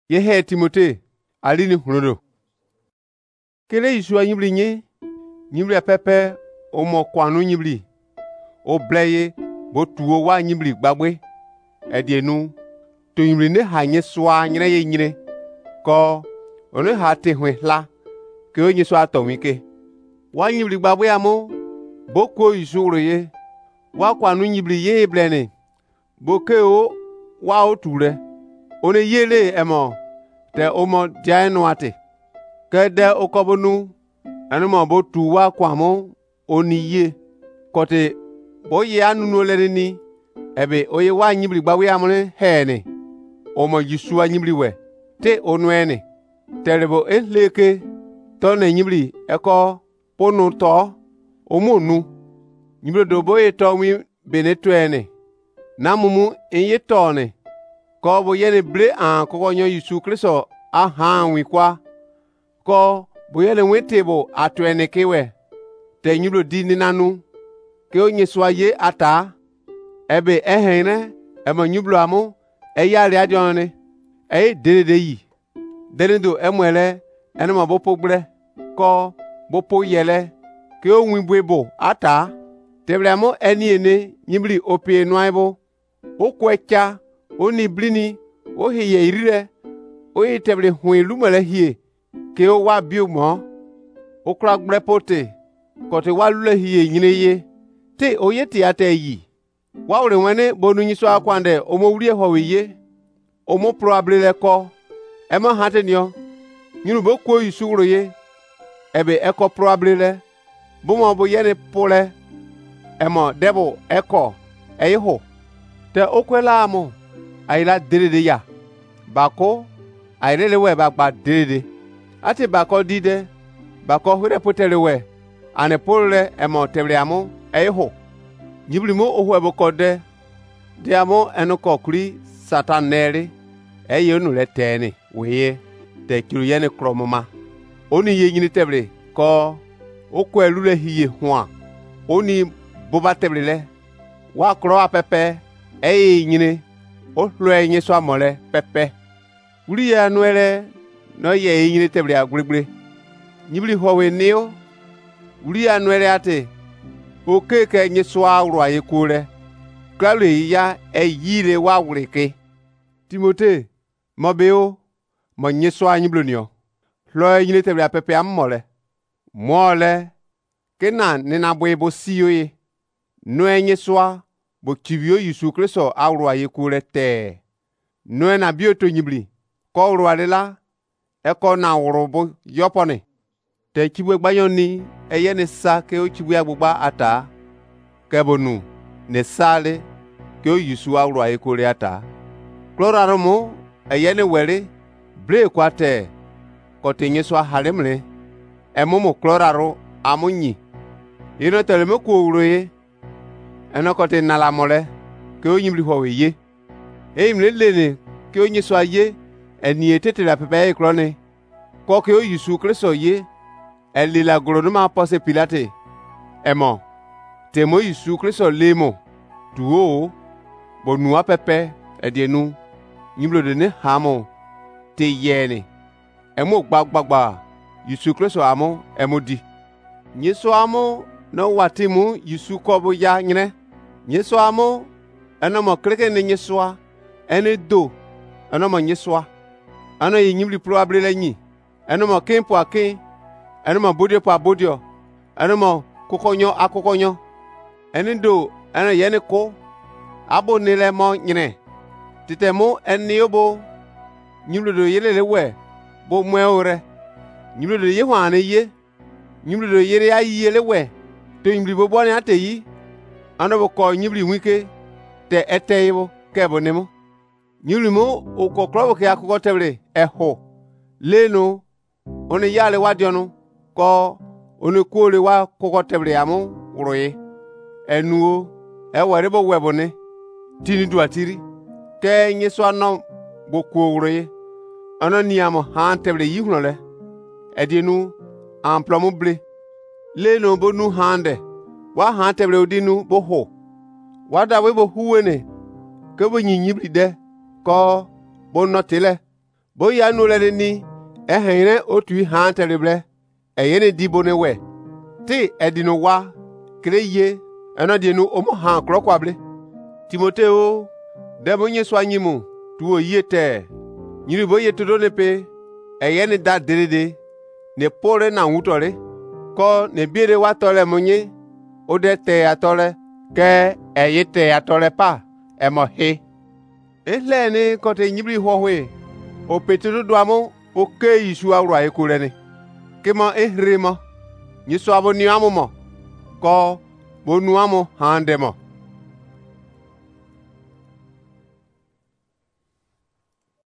ye he Timote alini hunodo kele Yesu anyibli nye nyibli pepe o mo kwanu nyibli o bleye bo tuo wa nyibli gbagbe edienu to nyibli ne ha nye swa nyine ye nyine ko onu ha te hwe la ke o nye swa to wike wa nyibli gbagbe amo bo ko Yesu ro ye wa kwanu nyibli ye blene bo ke o wa o ture one yele emo te omo dianu ate kede okobunu anuma bo tu wa kwamo oni ye kote bo ye anu no le ni ebe oye wa nyibli gbawe amune hene omo Yesu anyibli we te onwene terebo eleke to ne nyibli eko ponu to omonu nyibli do bo ye to mi benetwene namumu enye tone ko bo yene bre an ko nyo Yesu Kristo aha wi kwa ko bo yele wetebo atwene kewe te nyiblo di ni nanu ke onye swaye ata ebe ehene ema nyiblo amu eyale adone dede yi denido emwele enema bopo gbre ko bopo yele ke onwi bwebo ata tebramo eni ene nyibli opie nwaibo okwecha oni blini o hiye irire o itebre hu lumele hie ke o wa bi mo o kra gbre pote ko te wa lule hie nyine ye te o ye ti ate yi wa ore wene bonu nyiso akwande o mo wuri ho ye o mo probable le ko e mo hate nio nyinu bo ko Yesu ro ye ebe eko probable le bo mo bo ye ne pole e mo debo eko e ho te okwela amo ayila dede ya bako ayile we bagba dede ati bako dide bako hure potere we ane polre emo tebre amo eho nyibli mo ohu ebokode de amo enoko kuri satanere eye onu le tene weye te kiru yene kromoma oni ye nyini tebre ko okwo elule hiye hwa oni boba tebre le wa kro apepe eye nyini o hlo enye so amole pepe wuri ya nuere no ye nyini tebre agregre nyibli howe neo wuri ya nuere ate o keke nye so awro aye kure klalo ya eyire wa wurike Timote mobeo mo nye so anyiblo nio hlo nyini tebre pepe amole mole kena ni na boyebo siyoye no enye so bo kivio Yesu Kristo awro aye kure te no na bioto nyibli ko ro adela e ko na woro bo yopone te kibwe gbayoni eye ne sa ke o kibwe agbugba ata ke bonu ne sale ke o Yesu awro aye kure ata kloraro mo eye ne were bre kwate ko te nyeso halemle e mo kloraro amunyi ino teleme ko wroye enokote nala mole ke o nyibli ho ye imle lene ke o nyiso aye eni etete la pepe e krone ko ke o Yesu Kristo ye eli la gronoma pose Pilate emo te mo Yesu Kristo lemo tuo bonu apepe edienu nyiblo de ne hamo te yene emo gbagbagba Yesu Kristo amo emo di nyiso amo no watimu Yesu kobo ya nyine nyeso amo enomo kreke ne nyesoa ene do enomo nyesoa ano ye nyibli probable la nyi enomo kempo akin enomo bodio pa bodio enomo kokonyo ene do ene yene ko abo nile mo nyine titemo ene yobo nyibli do yele we bo mweore nyibli do ye hwane ye nyibli do yere ayi yele we to nyibli bo bone ateyi ano bo ko nyibli wike te eteibo kebo nemo nyibli mo o ko krobo ke akoko tebre eho leno one yale wadiono ko one kuore wa koko tebre amo uroye enuo ewere bo webone tini duatiri ke nyeso ano bo ku uroye ano niamo han tebre yihunole edienu amplomo ble leno bo nu hande wa han tebre odinu bo ho wada we bo huwene ke bo nyibli de ko bo notile Boya no le ni ehene otu ha teleble eyene dibone we ti edino wa kreye eno dinu omo ha krokwable Timoteo de monye swanyimu tuo yete nyiri boye todo nepe eyene da derede ne pore na wutore ko ne biere watole monye ode te atole ke eyete atole pa emo he ehlene kote nyibri hohwe o petero doamo o ke Yesu awra ekurene kemo ehremo nyiso aboni amomo ko bonuamo handemo